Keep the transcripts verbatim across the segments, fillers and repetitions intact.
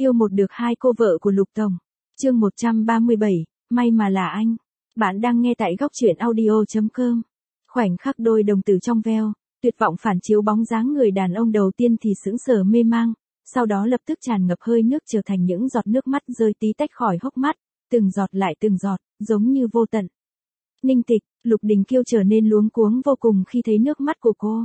Yêu một được hai cô vợ của Lục Tổng. Chương một trăm ba mươi bảy, may mà là anh. Bạn đang nghe tại góc truyện audio chấm com. Khoảnh khắc đôi đồng tử trong veo, tuyệt vọng phản chiếu bóng dáng người đàn ông đầu tiên thì sững sờ mê mang, sau đó lập tức tràn ngập hơi nước trở thành những giọt nước mắt rơi tí tách khỏi hốc mắt, từng giọt lại từng giọt, giống như vô tận. Ninh Tịch, Lục Đình Kiêu trở nên luống cuống vô cùng khi thấy nước mắt của cô.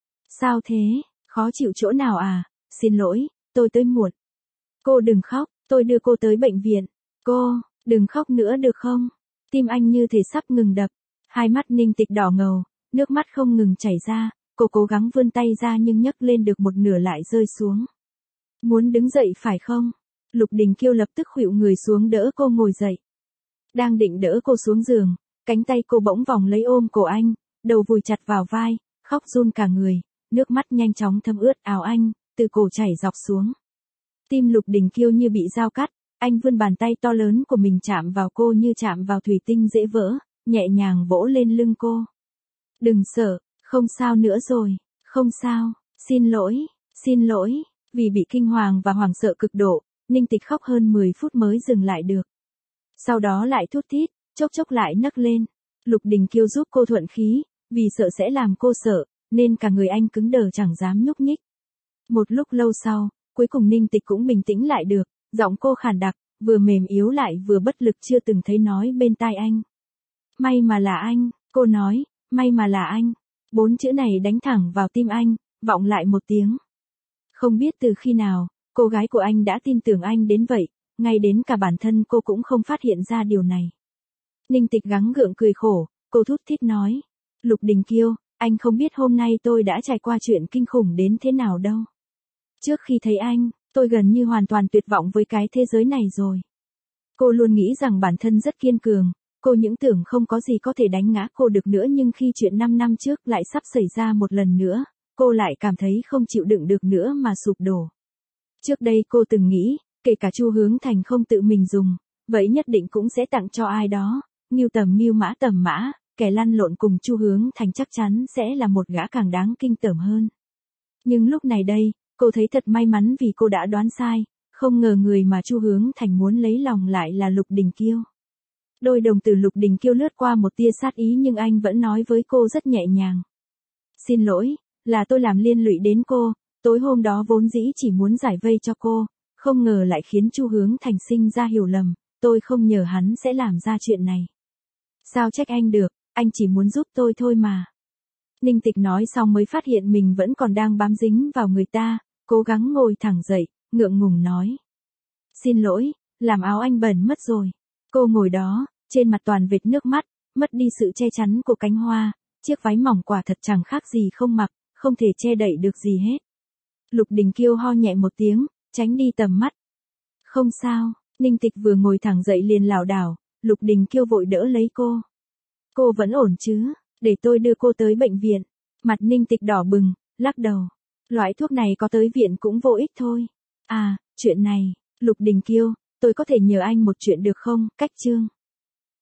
Sao thế, khó chịu chỗ nào à? Xin lỗi, tôi tới muộn. Cô đừng khóc, tôi đưa cô tới bệnh viện. Cô, đừng khóc nữa được không? Tim anh như thể sắp ngừng đập. Hai mắt Ninh Tịch đỏ ngầu, nước mắt không ngừng chảy ra, cô cố gắng vươn tay ra nhưng nhấc lên được một nửa lại rơi xuống. Muốn đứng dậy phải không? Lục Đình Kiêu lập tức khuỵu người xuống đỡ cô ngồi dậy. Đang định đỡ cô xuống giường, cánh tay cô bỗng vòng lấy ôm cổ anh, đầu vùi chặt vào vai, khóc run cả người, nước mắt nhanh chóng thấm ướt áo anh, từ cổ chảy dọc xuống. Tim Lục Đình Kiêu như bị dao cắt, anh vươn bàn tay to lớn của mình chạm vào cô như chạm vào thủy tinh dễ vỡ, nhẹ nhàng vỗ lên lưng cô. Đừng sợ, không sao nữa rồi, không sao, xin lỗi, xin lỗi. Vì bị kinh hoàng và hoảng sợ cực độ, Ninh Tịch khóc hơn mười phút mới dừng lại được. Sau đó lại thút thít, chốc chốc lại nấc lên. Lục Đình Kiêu giúp cô thuận khí, vì sợ sẽ làm cô sợ, nên cả người anh cứng đờ chẳng dám nhúc nhích. Một lúc lâu sau, cuối cùng Ninh Tịch cũng bình tĩnh lại được, giọng cô khàn đặc, vừa mềm yếu lại vừa bất lực chưa từng thấy nói bên tai anh. May mà là anh, cô nói, may mà là anh. Bốn chữ này đánh thẳng vào tim anh, vọng lại một tiếng. Không biết từ khi nào, cô gái của anh đã tin tưởng anh đến vậy, ngay đến cả bản thân cô cũng không phát hiện ra điều này. Ninh Tịch gắng gượng cười khổ, cô thút thít nói. Lục Đình Kiêu, anh không biết hôm nay tôi đã trải qua chuyện kinh khủng đến thế nào đâu. Trước khi thấy anh, tôi gần như hoàn toàn tuyệt vọng với cái thế giới này rồi. Cô luôn nghĩ rằng bản thân rất kiên cường, cô những tưởng không có gì có thể đánh ngã cô được nữa, nhưng khi chuyện năm năm trước lại sắp xảy ra một lần nữa, cô lại cảm thấy không chịu đựng được nữa mà sụp đổ. Trước đây cô từng nghĩ, kể cả Chu Hướng Thành không tự mình dùng, vậy nhất định cũng sẽ tặng cho ai đó, Ngưu Tầm Ngưu Mã Tầm Mã, kẻ lăn lộn cùng Chu Hướng Thành chắc chắn sẽ là một gã càng đáng kinh tởm hơn. Nhưng lúc này đây, cô thấy thật may mắn vì cô đã đoán sai, không ngờ người mà Chu Hướng Thành muốn lấy lòng lại là Lục Đình Kiêu. Đôi đồng tử Lục Đình Kiêu lướt qua một tia sát ý nhưng anh vẫn nói với cô rất nhẹ nhàng. Xin lỗi, là tôi làm liên lụy đến cô, tối hôm đó vốn dĩ chỉ muốn giải vây cho cô, không ngờ lại khiến Chu Hướng Thành sinh ra hiểu lầm, tôi không nhờ hắn sẽ làm ra chuyện này. Sao trách anh được, anh chỉ muốn giúp tôi thôi mà. Ninh Tịch nói xong mới phát hiện mình vẫn còn đang bám dính vào người ta, cố gắng ngồi thẳng dậy, ngượng ngùng nói. Xin lỗi, làm áo anh bẩn mất rồi. Cô ngồi đó, trên mặt toàn vệt nước mắt, mất đi sự che chắn của cánh hoa, chiếc váy mỏng quả thật chẳng khác gì không mặc, không thể che đậy được gì hết. Lục Đình Kiêu ho nhẹ một tiếng, tránh đi tầm mắt. Không sao, Ninh Tịch vừa ngồi thẳng dậy liền lảo đảo, Lục Đình Kiêu vội đỡ lấy cô. Cô vẫn ổn chứ, để tôi đưa cô tới bệnh viện. Mặt Ninh Tịch đỏ bừng, lắc đầu. Loại thuốc này có tới viện cũng vô ích thôi. À, chuyện này, Lục Đình Kiêu, tôi có thể nhờ anh một chuyện được không? Cách chương.